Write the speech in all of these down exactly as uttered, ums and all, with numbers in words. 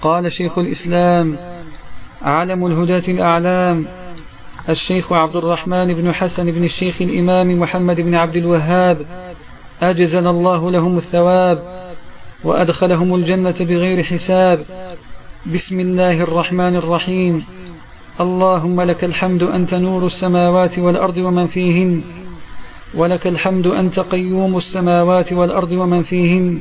قال شيخ الإسلام علم الهداة الأعلام الشيخ عبد الرحمن بن حسن بن الشيخ الإمام محمد بن عبد الوهاب، أجزل الله لهم الثواب وأدخلهم الجنة بغير حساب. بسم الله الرحمن الرحيم. اللهم لك الحمد أنت نور السماوات والأرض ومن فيهن، ولك الحمد أنت قيوم السماوات والأرض ومن فيهن،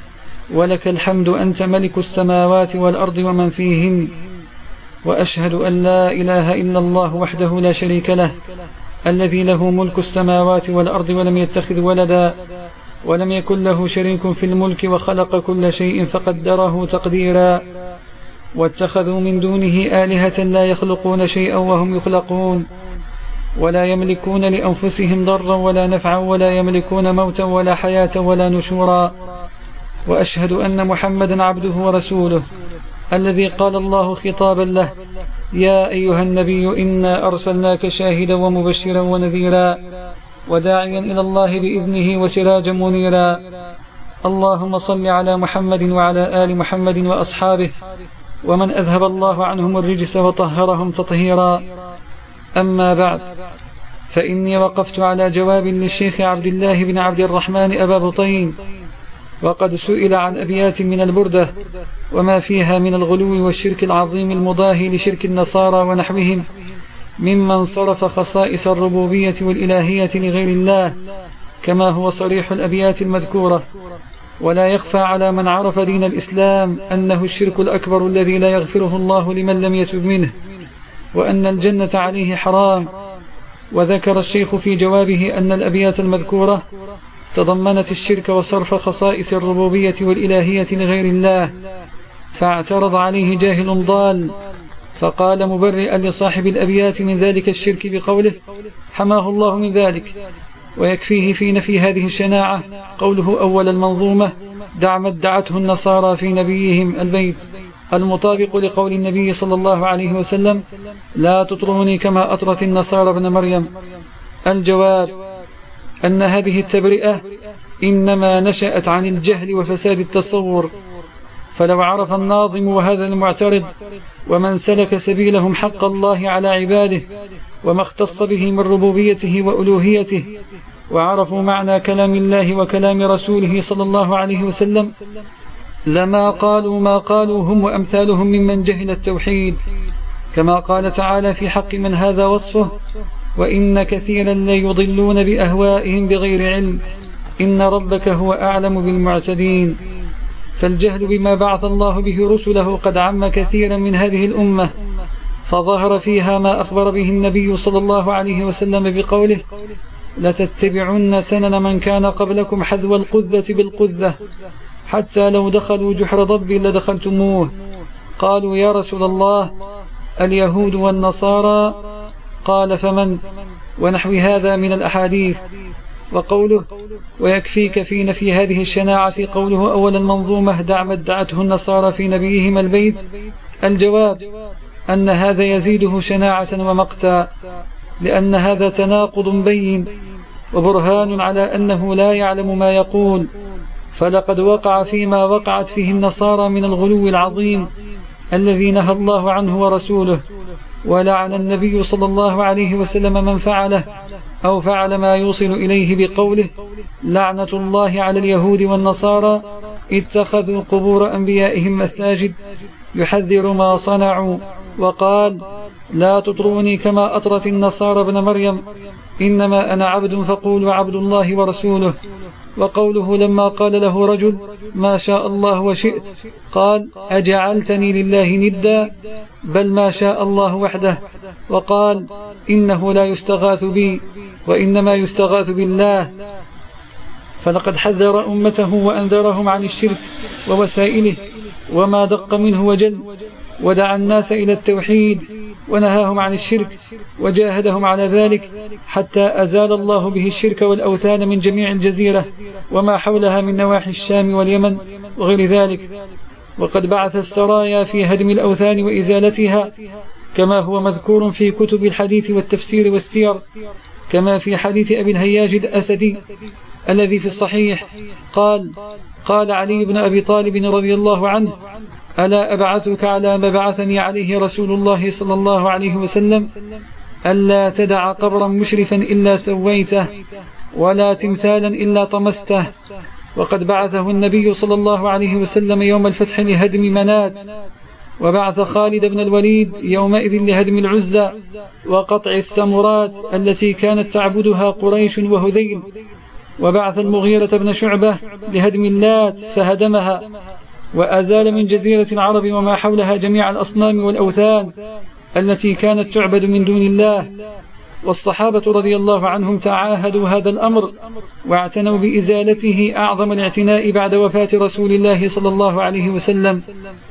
ولك الحمد أنت ملك السماوات والأرض ومن فيهن. وأشهد أن لا إله إلا الله وحده لا شريك له، الذي له ملك السماوات والأرض ولم يتخذ ولدا ولم يكن له شريك في الملك وخلق كل شيء فقدره تقديرا. واتخذوا من دونه آلهة لا يخلقون شيئا وهم يخلقون، ولا يملكون لأنفسهم ضرا ولا نفعا، ولا يملكون موتا ولا حياة ولا نشورا. وأشهد أن محمدا عبده ورسوله، الذي قال الله خطابا له: يا أيها النبي إنا أرسلناك شاهدا ومبشرا ونذيرا وداعيا إلى الله بإذنه وسراجا منيرا. اللهم صل على محمد وعلى آل محمد وأصحابه ومن أذهب الله عنهم الرجس وطهرهم تطهيرا. أما بعد، فإني وقفت على جواب للشيخ عبد الله بن عبد الرحمن أبا بطين، وقد سئل عن أبيات من البردة وما فيها من الغلو والشرك العظيم المضاهي لشرك النصارى ونحوهم، ممن صرف خصائص الربوبية والإلهية لغير الله، كما هو صريح الأبيات المذكورة. ولا يخفى على من عرف دين الإسلام أنه الشرك الأكبر الذي لا يغفره الله لمن لم يتب منه، وأن الجنة عليه حرام. وذكر الشيخ في جوابه أن الأبيات المذكورة تضمنت الشرك وصرف خصائص الربوبية والإلهية لغير الله، فاعترض عليه جاهل ضال، فقال مبرئا لصاحب الأبيات من ذلك الشرك بقوله: حماه الله من ذلك. ويكفيه في نفي هذه الشناعة قوله أول المنظومة: دع ما ادعته النصارى في نبيهم البيت، المطابق لقول النبي صلى الله عليه وسلم: لا تطروني كما أطرت النصارى ابن مريم. الجواب أن هذه التبرئة إنما نشأت عن الجهل وفساد التصور، فلو عرف الناظم وهذا المعترض ومن سلك سبيلهم حق الله على عباده وما اختص به من ربوبيته وألوهيته، وعرفوا معنى كلام الله وكلام رسوله صلى الله عليه وسلم، لما قالوا ما قالوا هم وأمثالهم ممن جهل التوحيد، كما قال تعالى في حق من هذا وصفه: وإن كثيرا ليضلون بأهوائهم بغير علم، إن ربك هو أعلم بالمعتدين. فالجهل بما بعث الله به رسله قد عم كثيرا من هذه الأمة، فظهر فيها ما أخبر به النبي صلى الله عليه وسلم بقوله: لتتبعن سنن من كان قبلكم حذو القذة بالقذة، حتى لو دخلوا جحر ضب لدخلتموه. قالوا: يا رسول الله، اليهود والنصارى؟ قال: فمن؟ ونحو هذا من الأحاديث. وقوله: ويكفيك في نفي هذه الشناعة قوله أول المنظومة: دع ما ادعته النصارى في نبيهم البيت. الجواب أن هذا يزيده شناعة ومقتا، لأن هذا تناقض بين وبرهان على أنه لا يعلم ما يقول. فلقد وقع فيما وقعت فيه النصارى من الغلو العظيم الذي نهى الله عنه ورسوله، ولعن النبي صلى الله عليه وسلم من فعله أو فعل ما يوصل إليه بقوله: لعنة الله على اليهود والنصارى اتخذوا قبور أنبيائهم مساجد، يحذر ما صنعوا. وقال: لا تطروني كما أطرت النصارى ابن مريم، إنما أنا عبد فقولوا عبد الله ورسوله. وقوله لما قال له رجل: ما شاء الله وشئت، قال: أجعلتني لله ندا، بل ما شاء الله وحده. وقال: إنه لا يستغاث بي وإنما يستغاث بالله. فلقد حذر أمته وأنذرهم عن الشرك ووسائله وما دق منه وجل، ودعا الناس إلى التوحيد ونهاهم عن الشرك، وجاهدهم على ذلك حتى أزال الله به الشرك والأوثان من جميع الجزيرة وما حولها من نواحي الشام واليمن وغير ذلك. وقد بعث السرايا في هدم الأوثان وإزالتها، كما هو مذكور في كتب الحديث والتفسير والسير، كما في حديث أبي الهياج الأسدي الذي في الصحيح قال: قال علي بن أبي طالب رضي الله عنه: ألا أبعثك على ما بعثني عليه رسول الله صلى الله عليه وسلم ألا تدع قبرا مشرفا إلا سويته ولا تمثالا إلا طمسته. وقد بعثه النبي صلى الله عليه وسلم يوم الفتح لهدم منات، وبعث خالد بن الوليد يومئذ لهدم العزى وقطع السمرات التي كانت تعبدها قريش وهذيل، وبعث المغيرة بن شعبة لهدم اللات فهدمها، وأزال من جزيرة العرب وما حولها جميع الأصنام والأوثان التي كانت تعبد من دون الله. والصحابة رضي الله عنهم تعاهدوا هذا الأمر واعتنوا بإزالته أعظم الاعتناء بعد وفاة رسول الله صلى الله عليه وسلم.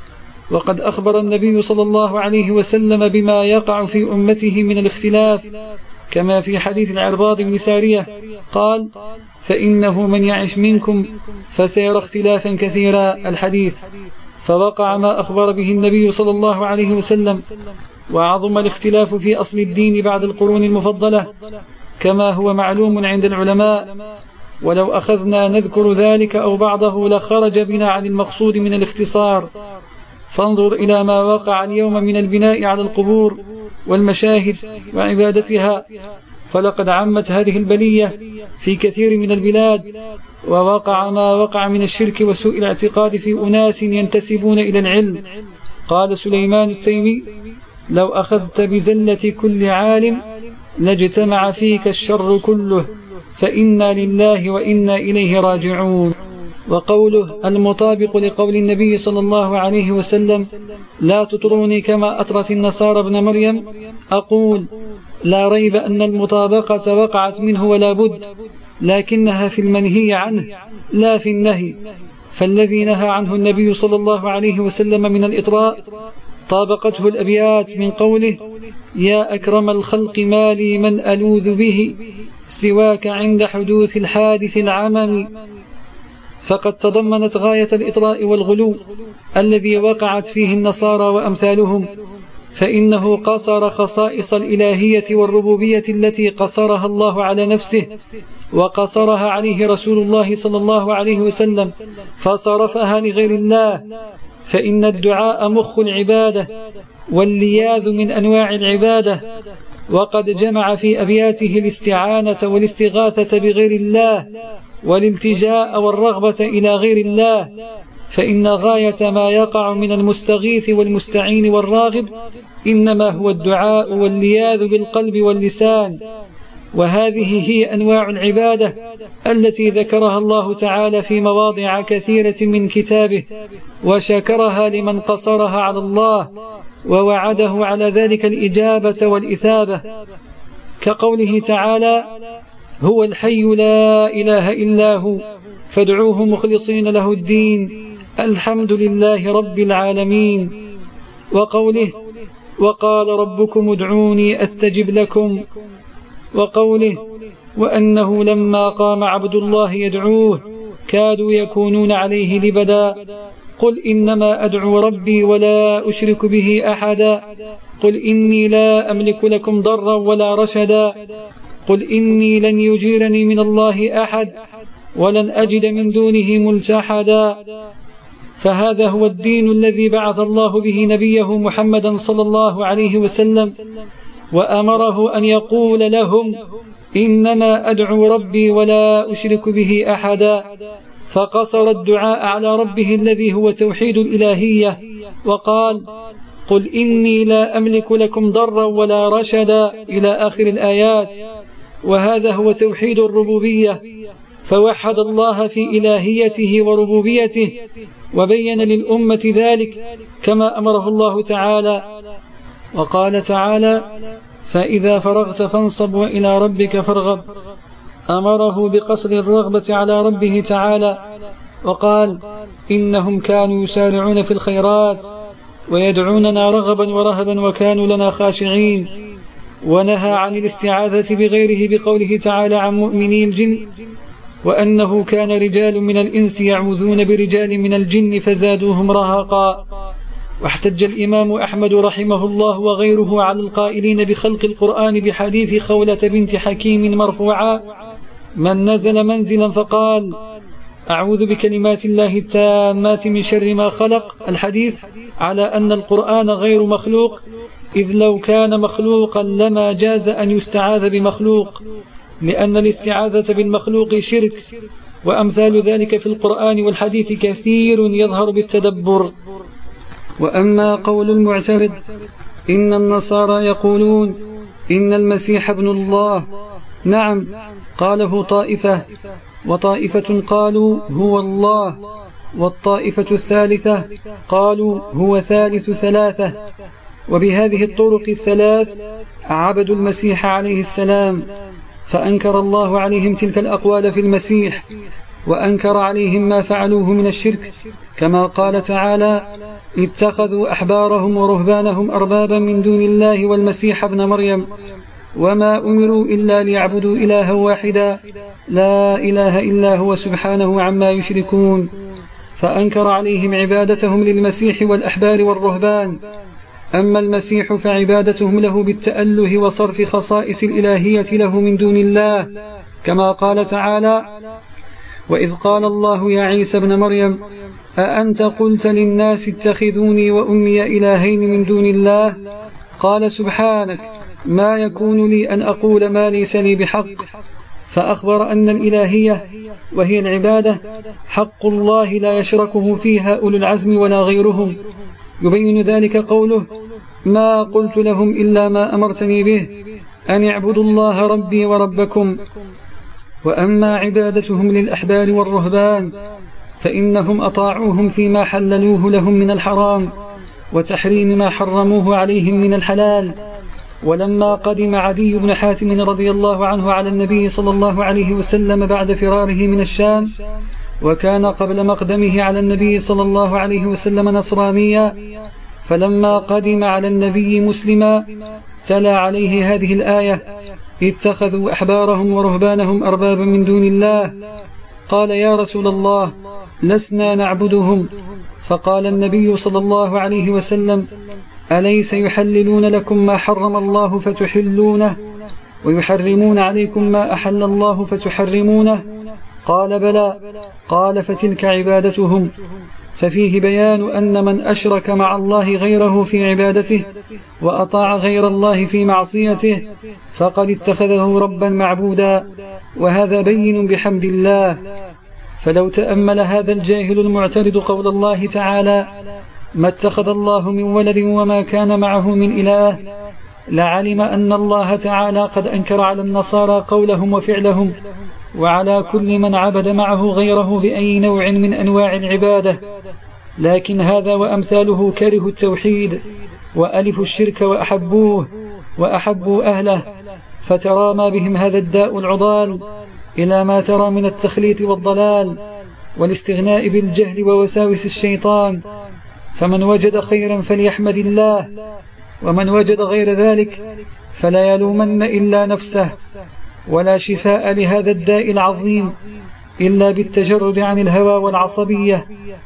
وقد أخبر النبي صلى الله عليه وسلم بما يقع في أمته من الاختلاف، كما في حديث العرباض بن سارية قال: فإنه من يعش منكم فسيرى اختلافا كثيرا الحديث. فوقع ما أخبر به النبي صلى الله عليه وسلم، وعظم الاختلاف في أصل الدين بعد القرون المفضلة كما هو معلوم عند العلماء، ولو أخذنا نذكر ذلك أو بعضه لخرج بنا عن المقصود من الاختصار. فانظر إلى ما وقع اليوم من البناء على القبور والمشاهد وعبادتها، فلقد عمت هذه البلية في كثير من البلاد، ووقع ما وقع من الشرك وسوء الاعتقاد في أناس ينتسبون إلى العلم. قال سليمان التيمي: لو أخذت بزلة كل عالم لاجتمع فيك الشر كله، فإنا لله وإنا إليه راجعون. وقوله المطابق لقول النبي صلى الله عليه وسلم: لا تطروني كما أطرت النصارى ابن مريم، أقول لا ريب أن المطابقة وقعت منه ولا بد، لكنها في المنهي عنه لا في النهي. فالذي نهى عنه النبي صلى الله عليه وسلم من الإطراء طابقته الأبيات من قوله: يا أكرم الخلق ما لي من ألوذ به سواك عند حدوث الحادث العمم. فقد تضمنت غاية الإطراء والغلو الذي وقعت فيه النصارى وأمثالهم، فإنه قصر خصائص الإلهية والربوبية التي قصرها الله على نفسه وقصرها عليه رسول الله صلى الله عليه وسلم، فصرفها لغير الله. فإن الدعاء مخ العبادة واللياذ من أنواع العبادة، وقد جمع في أبياته الاستعانة والاستغاثة بغير الله والالتجاء والرغبة إلى غير الله. فإن غاية ما يقع من المستغيث والمستعين والراغب إنما هو الدعاء واللياذ بالقلب واللسان، وهذه هي أنواع العبادة التي ذكرها الله تعالى في مواضع كثيرة من كتابه، وشكرها لمن قصرها على الله ووعده على ذلك الإجابة والإثابة، كقوله تعالى: هو الحي لا إله إلا هو فادعوه مخلصين له الدين الحمد لله رب العالمين. وقوله: وقال ربكم ادعوني أستجب لكم. وقوله: وأنه لما قام عبد الله يدعوه كادوا يكونون عليه لبدا. قل إنما أدعو ربي ولا أشرك به أحدا. قل إني لا أملك لكم ضرا ولا رشدا. قل إني لن يجيرني من الله أحد ولن أجد من دونه ملتحدا. فهذا هو الدين الذي بعث الله به نبيه محمدا صلى الله عليه وسلم، وأمره أن يقول لهم: إنما أدعو ربي ولا أشرك به أحدا. فقصر الدعاء على ربه الذي هو توحيد الإلهية، وقال: قل إني لا أملك لكم ضرا ولا رشدا إلى آخر الآيات. وهذا هو توحيد الربوبية، فوحد الله في إلهيته وربوبيته، وبين للأمة ذلك كما أمره الله تعالى. وقال تعالى: فإذا فرغت فانصب وإلى ربك فارغب. أمره بقصر الرغبة على ربه تعالى، وقال: إنهم كانوا يسارعون في الخيرات ويدعوننا رغبا ورهبا وكانوا لنا خاشعين. ونهى عن الاستعاذة بغيره بقوله تعالى عن مؤمني الجن: وأنه كان رجال من الإنس يعوذون برجال من الجن فزادوهم رهقا. واحتج الإمام أحمد رحمه الله وغيره على القائلين بخلق القرآن بحديث خولة بنت حكيم مرفوعا: من نزل منزلا فقال أعوذ بكلمات الله التامات من شر ما خلق، الحديث على أن القرآن غير مخلوق، إذ لو كان مخلوقا لما جاز أن يستعاذ بمخلوق، لأن الاستعاذة بالمخلوق شرك، وأمثال ذلك في القرآن والحديث كثير يظهر بالتدبر. وأما قول المعترض إن النصارى يقولون إن المسيح ابن الله، نعم قاله طائفة، وطائفة قالوا هو الله، والطائفة الثالثة قالوا هو ثالث ثلاثة. وبهذه الطرق الثلاث عبدوا المسيح عليه السلام، فأنكر الله عليهم تلك الأقوال في المسيح، وأنكر عليهم ما فعلوه من الشرك، كما قال تعالى اتخذوا أحبارهم ورهبانهم أربابا من دون الله والمسيح ابن مريم وما أمروا إلا ليعبدوا إلها واحدا لا إله إلا هو سبحانه عما يشركون. فأنكر عليهم عبادتهم للمسيح والأحبار والرهبان. أما المسيح فعبادتهم له بالتأله وصرف خصائص الإلهية له من دون الله، كما قال تعالى وإذ قال الله يا عيسى ابن مريم أأنت قلت للناس اتخذوني وأمي إلهين من دون الله؟ قال سبحانك ما يكون لي أن أقول ما ليس لي بحق. فأخبر أن الإلهية وهي العبادة حق الله لا يشركه فيها أولو العزم ولا غيرهم. يبين ذلك قوله ما قلت لهم إلا ما أمرتني به أن اعبدوا الله ربي وربكم. وأما عبادتهم للأحبار والرهبان فإنهم أطاعوهم فيما حللوه لهم من الحرام وتحريم ما حرموه عليهم من الحلال. ولما قدم عدي بن حاتم رضي الله عنه على النبي صلى الله عليه وسلم بعد فراره من الشام، وكان قبل مقدمه على النبي صلى الله عليه وسلم نصرانيا، فلما قدم على النبي مسلما تلا عليه هذه الآية اتخذوا أحبارهم ورهبانهم أربابا من دون الله. قال يا رسول الله لسنا نعبدهم. فقال النبي صلى الله عليه وسلم أليس يحللون لكم ما حرم الله فتحلونه ويحرمون عليكم ما أحل الله فتحرمونه؟ قال بلى. قال فتلك عبادتهم. ففيه بيان أن من أشرك مع الله غيره في عبادته وأطاع غير الله في معصيته فقد اتخذه ربا معبودا، وهذا بين بحمد الله. فلو تأمل هذا الجاهل المعترض قول الله تعالى ما اتخذ الله من ولد وما كان معه من إله، لعلم أن الله تعالى قد أنكر على النصارى قولهم وفعلهم وعلى كل من عبد معه غيره بأي نوع من أنواع العبادة. لكن هذا وأمثاله كرهوا التوحيد وألفوا الشرك وأحبوه وأحبوا أهله، فترامى بهم هذا الداء العضال إلى ما ترى من التخليط والضلال والاستغناء بالجهل ووساوس الشيطان. فمن وجد خيرا فليحمد الله، ومن وجد غير ذلك فلا يلومن إلا نفسه. ولا شفاء لهذا الداء العظيم إلا بالتجرد عن الهوى والعصبية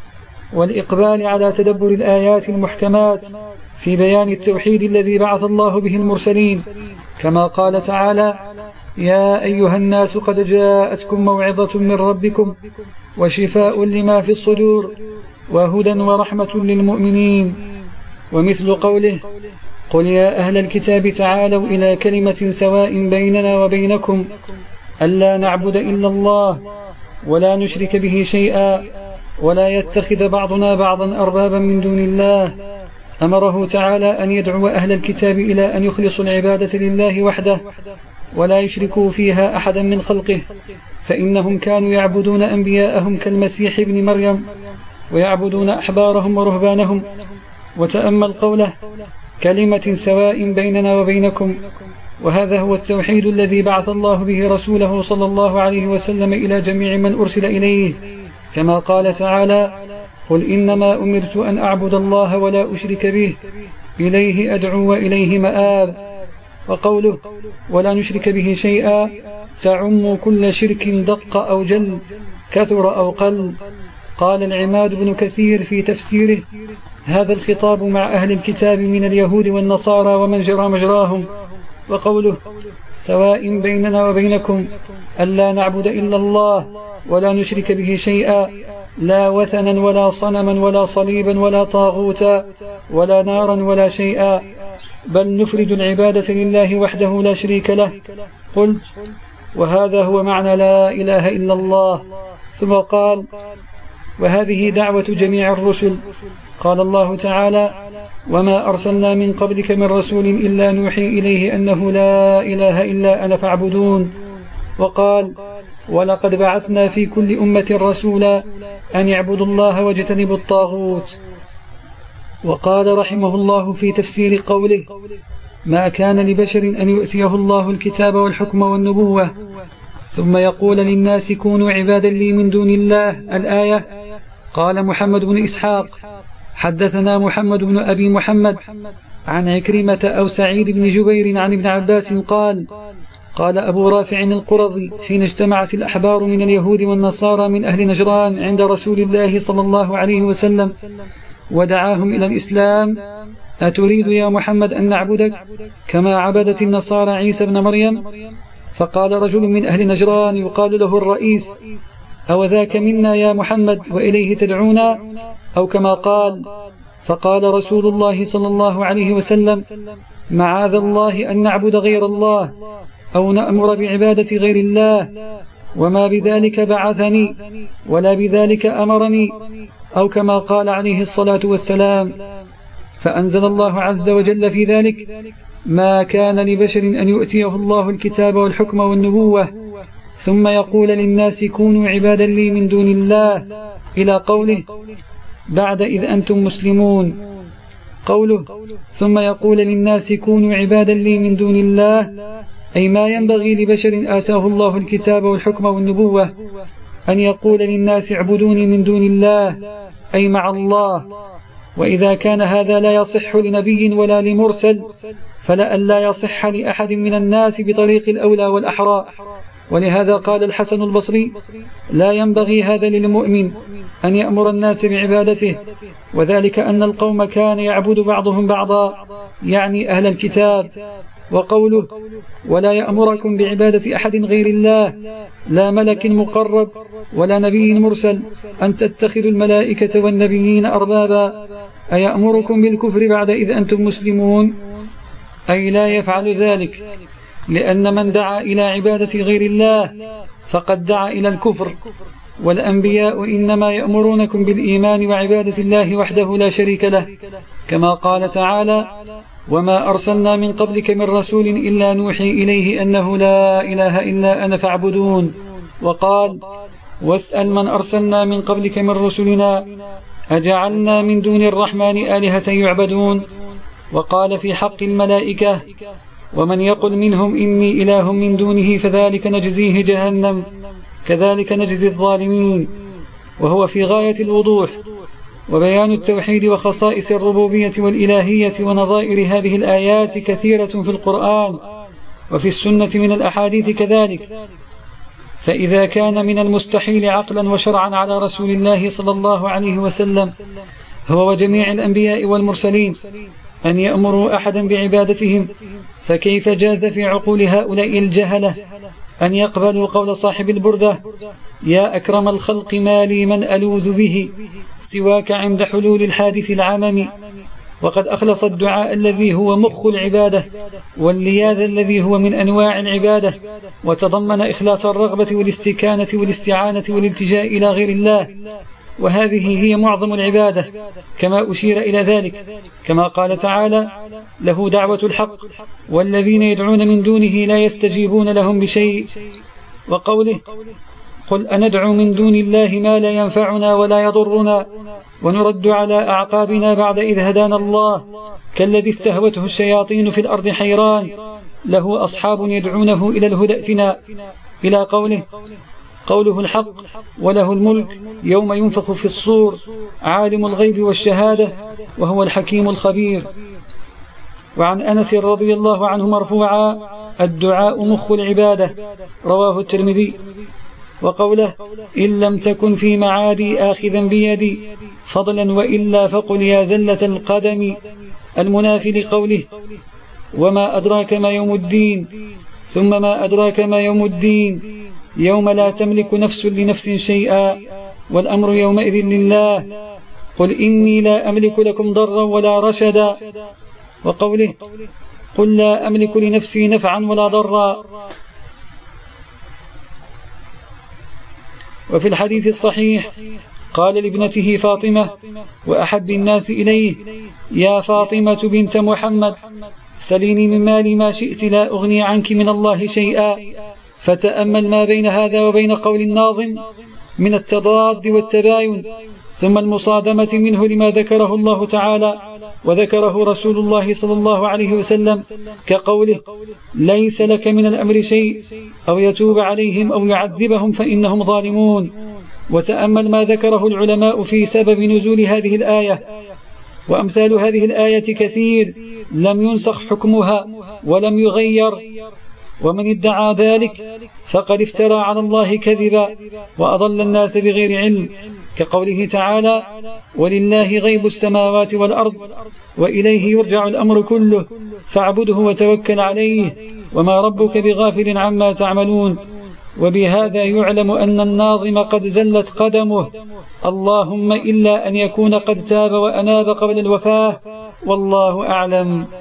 والإقبال على تدبر الآيات المحكمات في بيان التوحيد الذي بعث الله به المرسلين، كما قال تعالى يا أيها الناس قد جاءتكم موعظة من ربكم وشفاء لما في الصدور وهدى ورحمة للمؤمنين. ومثل قوله قل يا أهل الكتاب تعالوا إلى كلمة سواء بيننا وبينكم ألا نعبد إلا الله ولا نشرك به شيئا ولا يتخذ بعضنا بعضا أربابا من دون الله. أمره تعالى أن يدعو أهل الكتاب إلى أن يخلصوا العبادة لله وحده ولا يشركوا فيها أحدا من خلقه، فإنهم كانوا يعبدون أنبياءهم كالمسيح ابن مريم ويعبدون أحبارهم ورهبانهم. وتأمل قوله كلمة سواء بيننا وبينكم، وهذا هو التوحيد الذي بعث الله به رسوله صلى الله عليه وسلم إلى جميع من أرسل إليه، كما قال تعالى قل إنما أمرت أن أعبد الله ولا أشرك به إليه أدعو وإليه مآب. وقوله ولا نشرك به شيئا تعم كل شرك دق أو جل كثر أو قل. قال العماد بن كثير في تفسيره هذا الخطاب مع أهل الكتاب من اليهود والنصارى ومن جرى مجراهم. وقوله سواء بيننا وبينكم ألا نعبد إلا الله ولا نشرك به شيئا، لا وثنا ولا صنما ولا صليبا ولا طاغوتا ولا نارا ولا شيئا، بل نفرد العبادة لله وحده لا شريك له. قلت: وهذا هو معنى لا إله إلا الله. ثم قال: وهذه دعوة جميع الرسل. قال الله تعالى: وما أرسلنا من قبلك من رسول إلا نوحي إليه أنه لا إله إلا أنا فاعبدون. وقال: ولقد بعثنا في كل أمة رسولا أن يعبدوا الله واجتنبوا الطاغوت. وقال رحمه الله في تفسير قوله: ما كان لبشر أن يؤتيه الله الكتاب والحكم والنبوة ثم يقول للناس كونوا عبادا لي من دون الله. الآية. قال محمد بن إسحاق: حدثنا محمد بن أبي محمد عن عكرمة أو سعيد بن جبير عن ابن عباس قال: قال أبو رافع القرظي حين اجتمعت الأحبار من اليهود والنصارى من أهل نجران عند رسول الله صلى الله عليه وسلم ودعاهم إلى الإسلام: أتريد يا محمد أن نعبدك كما عبدت النصارى عيسى بن مريم؟ فقال رجل من أهل نجران يقال له الرئيس: أو ذاك منا يا محمد وإليه تدعونا؟ أو كما قال. فقال رسول الله صلى الله عليه وسلم: معاذ الله أن نعبد غير الله أو نأمر بعبادة غير الله، وما بذلك بعثني ولا بذلك أمرني، أو كما قال عليه الصلاة والسلام. فأنزل الله عز وجل في ذلك: ما كان لبشر أن يؤتيه الله الكتاب والحكم والنبوة ثم يقول للناس كونوا عبادا لي من دون الله، إلى قوله: بعد إذ أنتم مسلمون. قوله ثم يقول للناس كونوا عبادا لي من دون الله، أي ما ينبغي لبشر آتاه الله الكتاب والحكم والنبوة أن يقول للناس اعبدوني من دون الله، أي مع الله. وإذا كان هذا لا يصح لنبي ولا لمرسل، فلأن لا يصح لأحد من الناس بطريق الأولى والأحرى. ولهذا قال الحسن البصري: لا ينبغي هذا للمؤمن أن يأمر الناس بعبادته، وذلك أن القوم كان يعبد بعضهم بعضا، يعني أهل الكتاب. وقوله: ولا يأمركم بعبادة أحد غير الله، لا ملك مقرب ولا نبي مرسل، أن تتخذوا الملائكة والنبيين أربابا، أيأمركم بالكفر بعد إذ أنتم مسلمون؟ أي لا يفعل ذلك، لأن من دعا إلى عبادة غير الله فقد دعا إلى الكفر. والأنبياء إنما يأمرونكم بالإيمان وعبادة الله وحده لا شريك له، كما قال تعالى: وما أرسلنا من قبلك من رسول إلا نوحي إليه أنه لا إله إلا أنا فاعبدون. وقال: واسأل من أرسلنا من قبلك من رسلنا أجعلنا من دون الرحمن آلهة يعبدون. وقال في حق الملائكة: ومن يقل منهم إني إله من دونه فذلك نجزيه جهنم كذلك نجزي الظالمين. وهو في غاية الوضوح، وبيان التوحيد وخصائص الربوبية والإلهية ونظائر هذه الآيات كثيرة في القرآن وفي السنة من الأحاديث كذلك. فإذا كان من المستحيل عقلا وشرعا على رسول الله صلى الله عليه وسلم هو وجميع الأنبياء والمرسلين أن يأمروا أحدا بعبادتهم، فكيف جاز في عقول هؤلاء الجهلة أن يقبلوا قول صاحب البردة: يا أكرم الخلق ما لي من ألوذ به سواك عند حلول الحادث العمم. وقد أخلص الدعاء الذي هو مخ العبادة واللياذ الذي هو من أنواع العبادة، وتضمن إخلاص الرغبة والاستكانة والاستعانة والالتجاء إلى غير الله، وهذه هي معظم العبادة كما أشير إلى ذلك، كما قال تعالى: له دعوة الحق والذين يدعون من دونه لا يستجيبون لهم بشيء. وقوله: قل أندعو من دون الله ما لا ينفعنا ولا يضرنا ونرد على أعقابنا بعد إذ هدانا الله كالذي استهوته الشياطين في الأرض حيران له أصحاب يدعونه إلى الهدى ائتنا، إلى قوله: قوله الحق وله الملك يوم ينفخ في الصور عالم الغيب والشهادة وهو الحكيم الخبير. وعن أنس رضي الله عنه مرفوعا: الدعاء مخ العبادة، رواه الترمذي. وقوله: إن لم تكن في معادي آخذا بيدي فضلا وإلا فقل يا زلة القدم، المنافي لقوله: وما أدراك ما يوم الدين، ثم ما أدراك ما يوم الدين، يوم لا تملك نفس لنفس شيئا والأمر يومئذ لله قل إني لا أملك لكم ضرا ولا رشدا، وقوله قل لا أملك لنفسي نفعا ولا ضرا. وفي الحديث الصحيح قال لابنته فاطمة وأحب الناس إليه: يا فاطمة بنت محمد سليني من مالي ما شئت لا أغني عنك من الله شيئا. فتأمل ما بين هذا وبين قول الناظم من التضاد والتباين، ثم المصادمة منه لما ذكره الله تعالى وذكره رسول الله صلى الله عليه وسلم، كقوله: ليس لك من الأمر شيء أو يتوب عليهم أو يعذبهم فإنهم ظالمون. وتأمل ما ذكره العلماء في سبب نزول هذه الآية، وأمثال هذه الآية كثير لم ينسخ حكمها ولم يغير، ومن ادعى ذلك فقد افترى على الله كذبا وأضل الناس بغير علم، كقوله تعالى: ولله غيب السماوات والأرض وإليه يرجع الأمر كله فاعبده وتوكل عليه وما ربك بغافل عما تعملون. وبهذا يعلم أن الناظم قد زلت قدمه، اللهم إلا أن يكون قد تاب وأناب قبل الوفاة، والله أعلم.